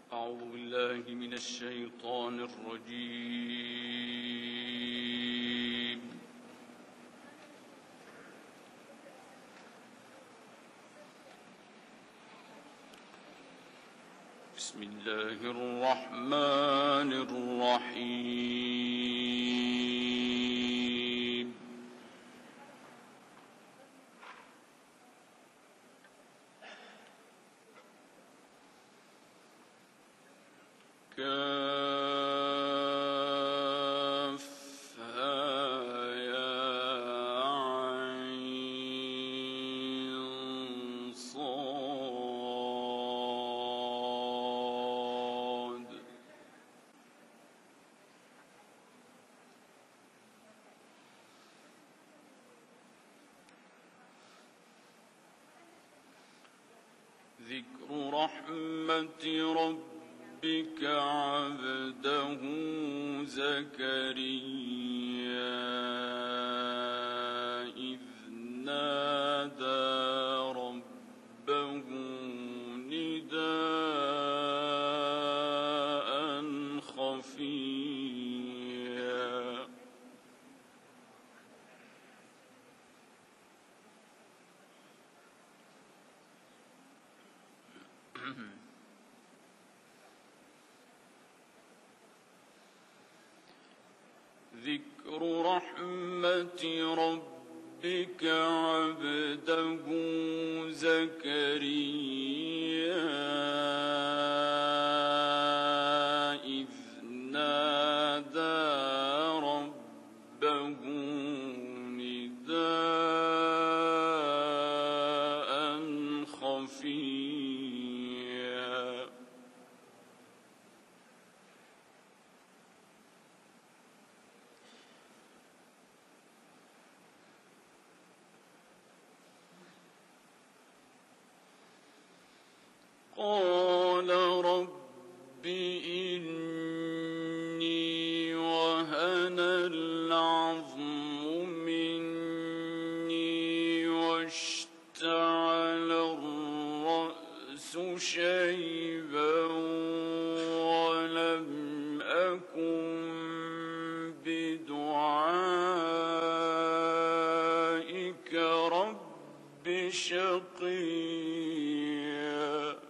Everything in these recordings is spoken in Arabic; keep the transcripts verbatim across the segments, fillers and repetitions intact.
أعوذ بالله من الشيطان الرجيم. بسم الله الرحمن الرحيم. كافها يا عين صاد. ذكر رحمة ربك عبده زكريا إذ نادى ربه نداء خفيا. ذكر رحمة ربك عبده زكريا إذ نادى ربه نداء خفيا. قال رب إني وهن العظم مني واشتعل الرأس شيبا ولم أكن بدعائك رب شقيا.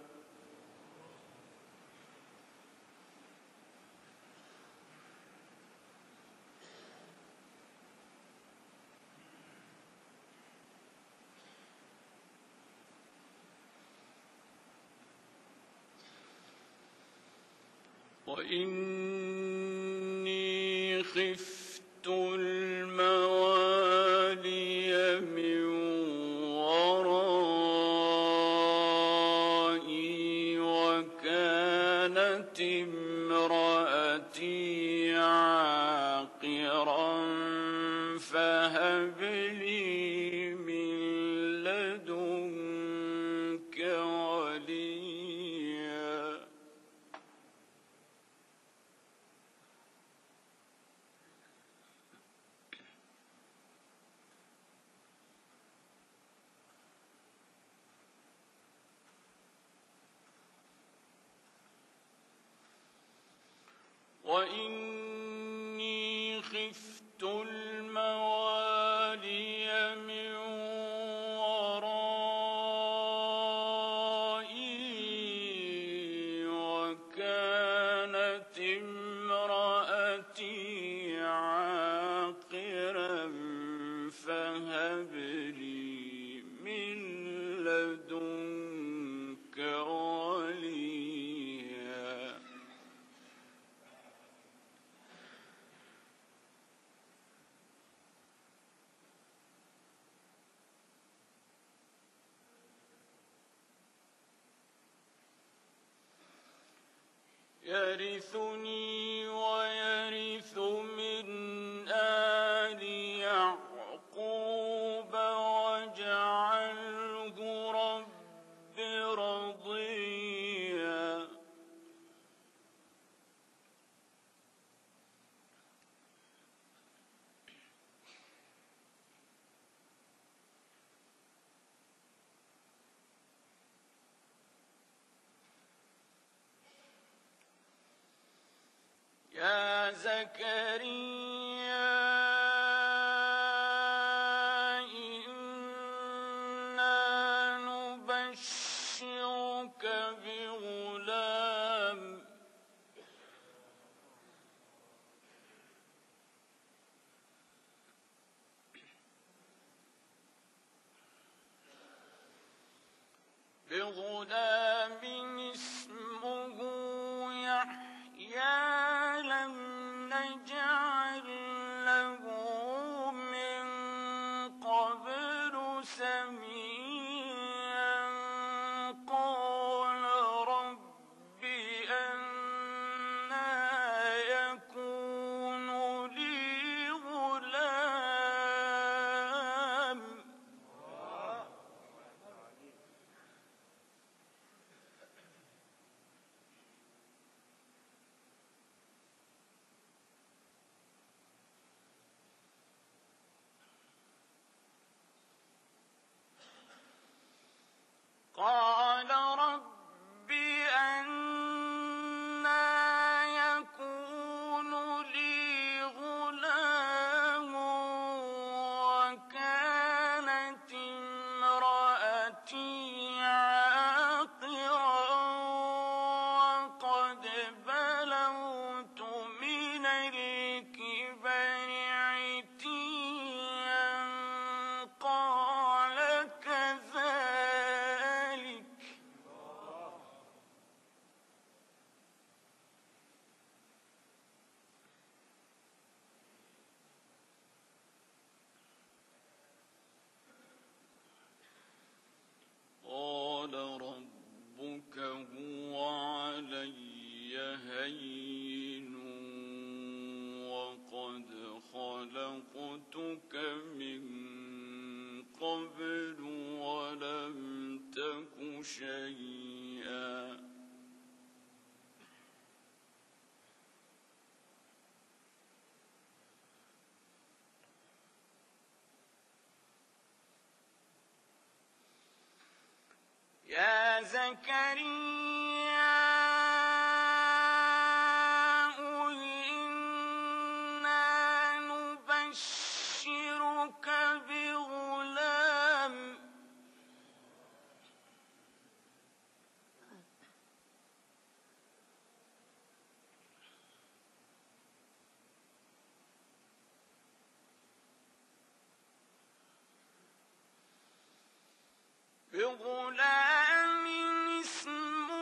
وإني خفت الموالي من ورائي وكانت امرأتي عاقرا فهب لي من لدنك وليا. وإني خفت الموالي من ورائي وكانت امرأتي عاقرا فهب لي من لدنك وليا. يرثني ويرث من آل يعقوب واجعله رب رضيا. يا زكريا إنا نبشرك بغلام بغلام اسمه يحيى لم نجعل له من قبل سميا قال رب أنى يكون لي غلام قال رب أنى يكون لي غلام وكانت امرأتي عاقرا وقد بلغت من الكبر عتيا قال كذلك قال ربك هو علي هين وقد خلقتك من قبل ولم تك شيئا يا زكريا إنا نبشرك بغلام بغلام اسمه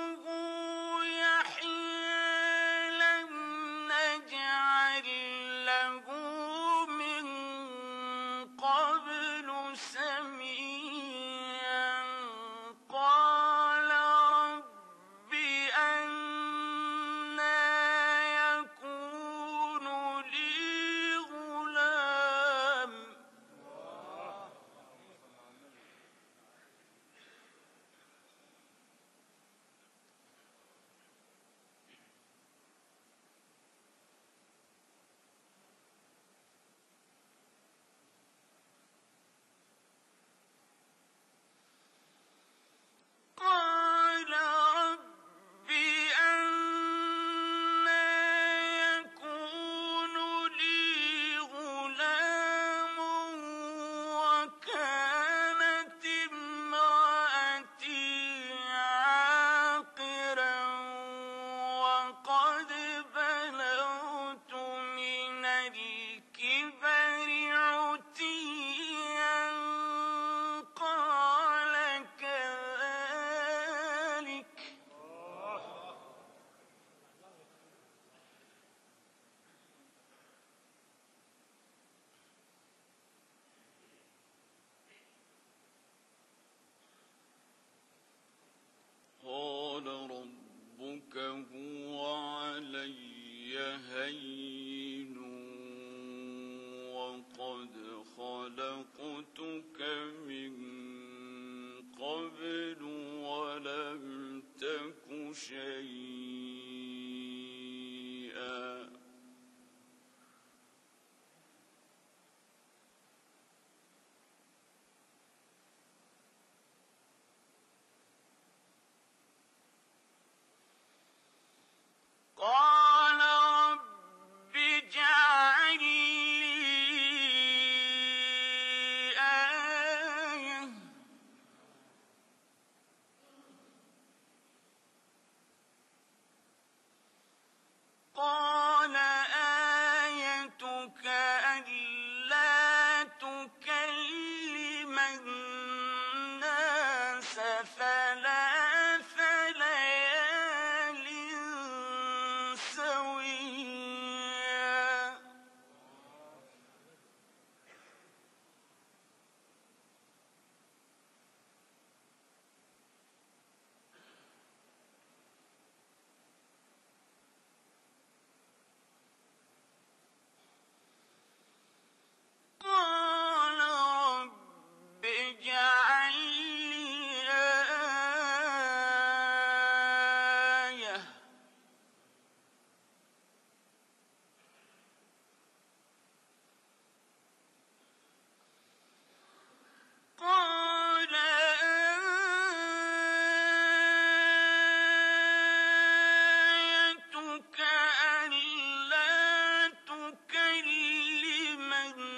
ثلاث ليال سويا قال رب اجعل لي آية قال آيتك ألا تكلم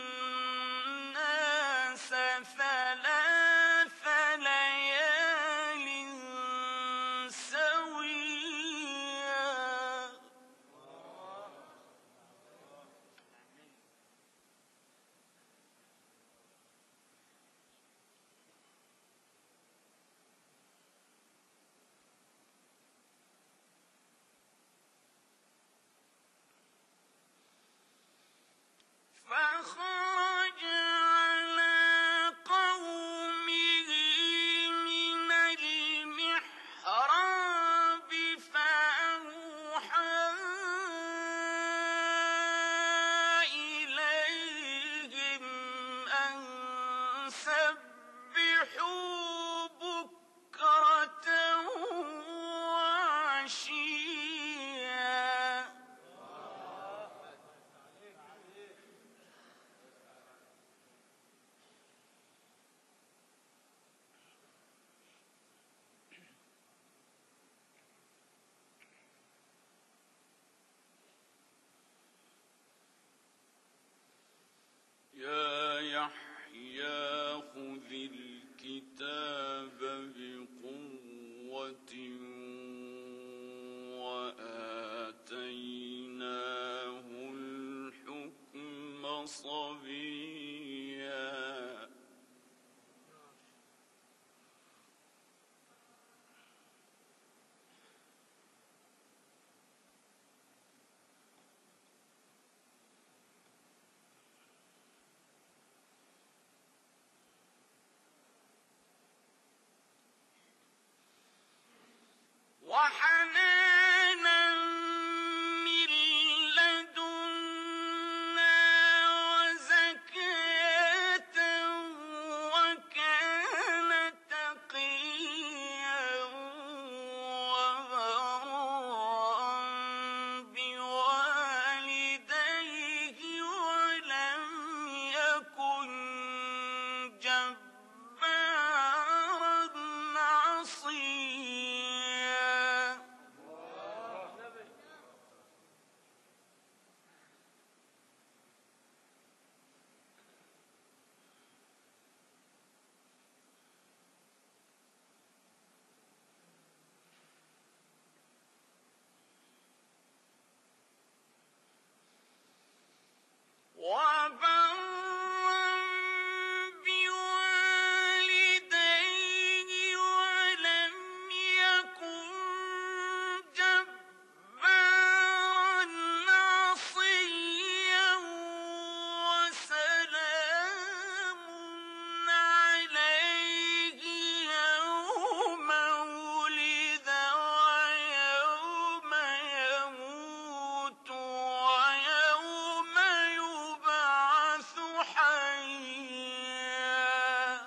الناس ثلاث ليال سويا فخرج على قومه من المحراب فأوحى إليهم أن سبحوا بكرة وعشيا يا يحيى خذ الكتاب بقوة وآتيناه الحكم صبيا وحنانا من لدنا وزكاة وكان تقيا وبرا بوالديه ولم يكن جبارا عصيا وبرا بوالديه ولم يكن جبارا عصيا وسلام عليه يوم ولد ويوم يموت ويوم يبعث حيا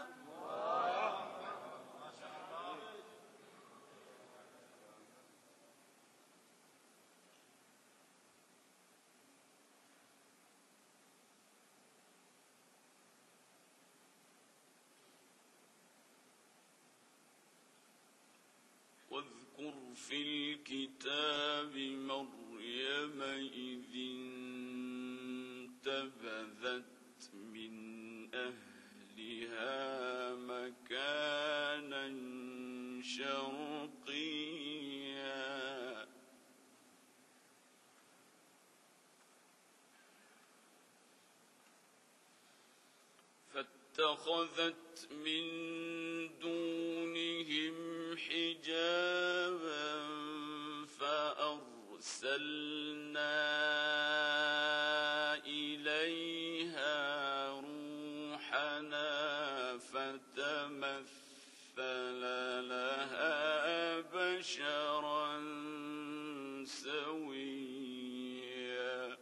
واذكر في الكتاب مريم إذ انتبذت من أهلها مكانا شرقيا فاتخذت من دونهم بشرا سويا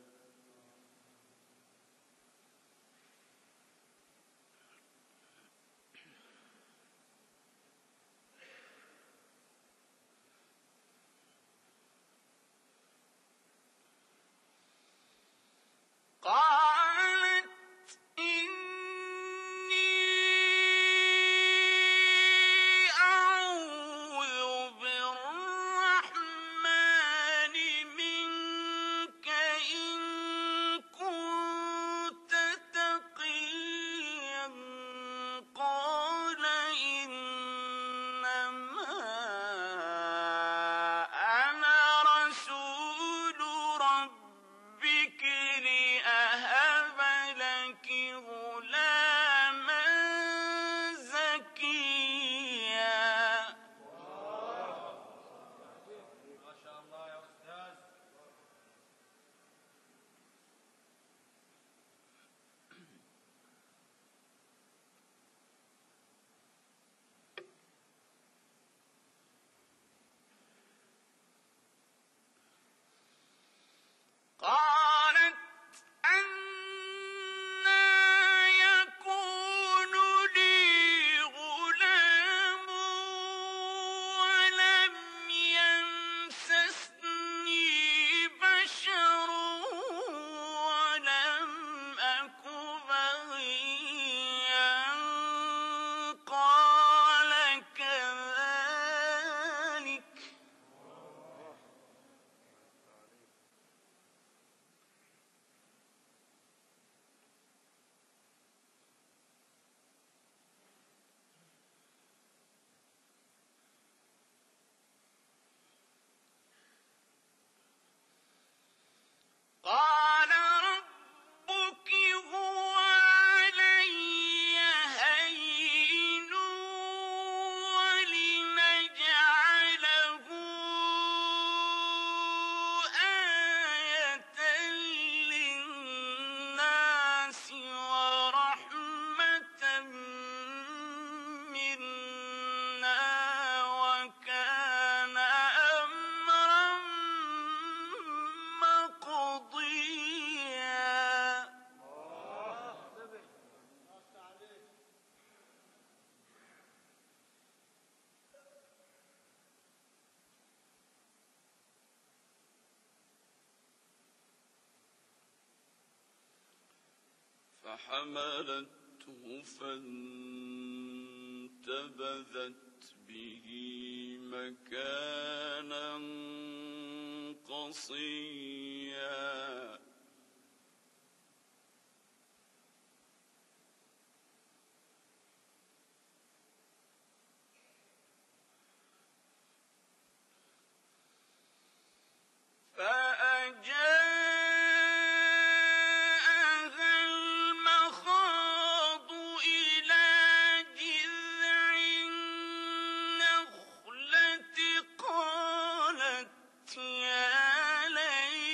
فحملته فانتبذت به مكانا قصيا قالت يا ليت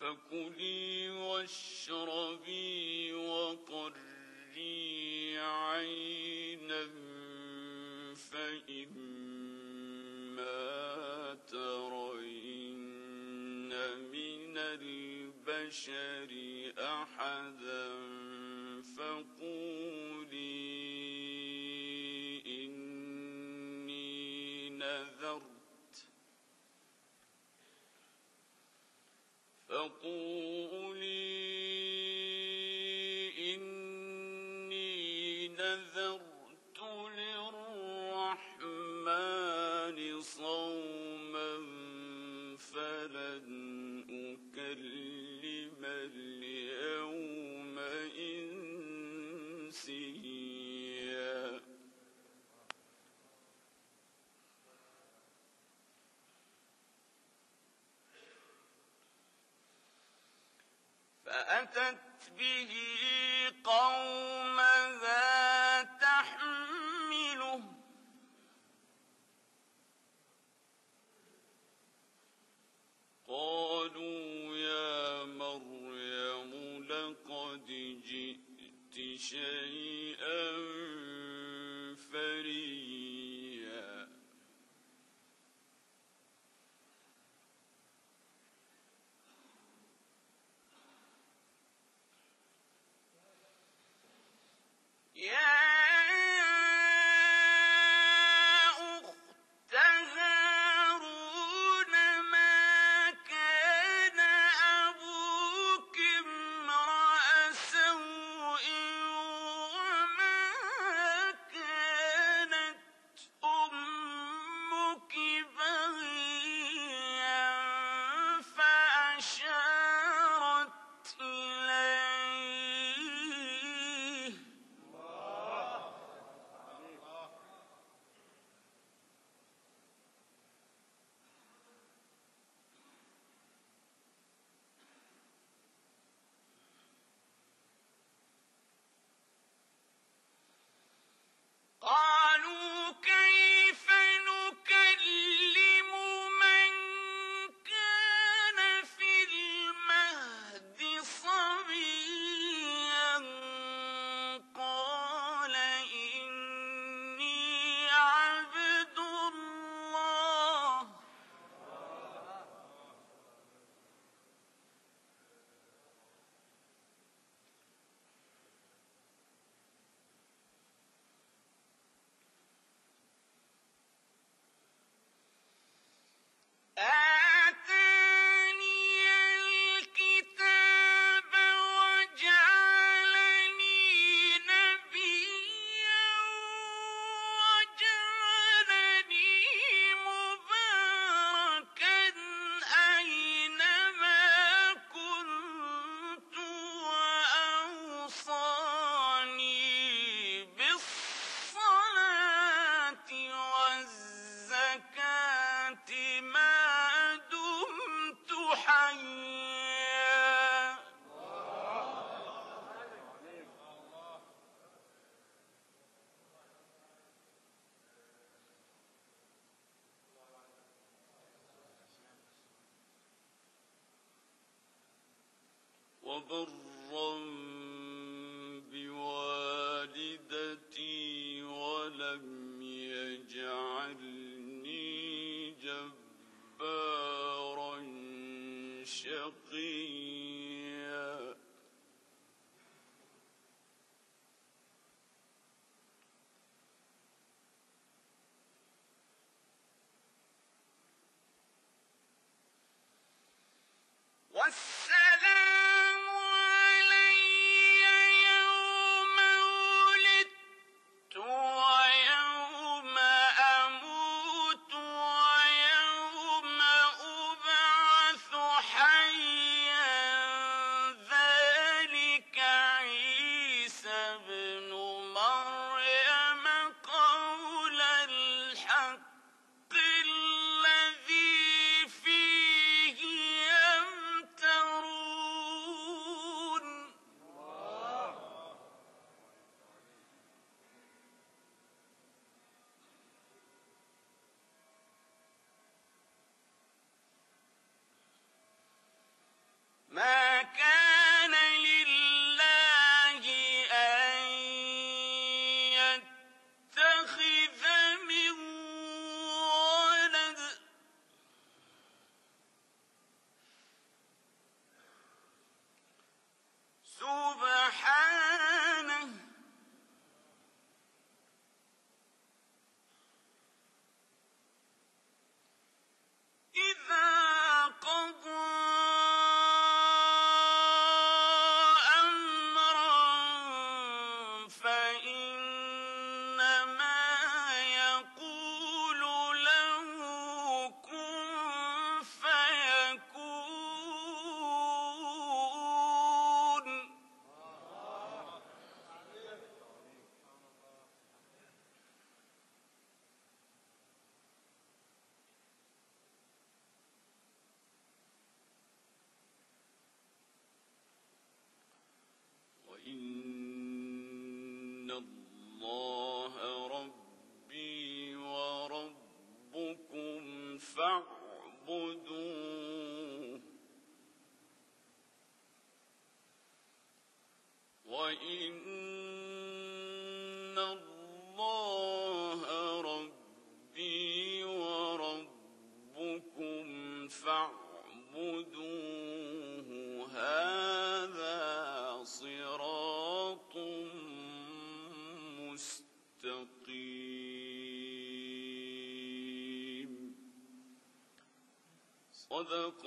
فكلي واشربي وقري عينا فإما ترين من البشر أحدا فقولي إني نذرت فقولي إني نذرت للرحمن صوما فلن أكلم اليوم إنسيا فأتت به قومها تحمله قالوا يا مريم لقد جئت شيئا فريا يا أخت هارون ما كان أبوك امرأ سوء وما كانت أمك بغيا فأشارت إليه قالوا كيف نكلم من كان في المهد صبيا قال إني عبد الله آتاني الكتاب وجعلني نبيا وجعلني مباركا أينما كنت وأوصاني بالصلاة والزكاة ما دمت حيا وبرا بوالدتي ولم يجعلني جبارا شقيا والسلام علي يوم ولدت ويوم أموت ويوم أبعث حيا إن الله ربي وربكم فاعبدوه هذا صراط مستقيم. صدق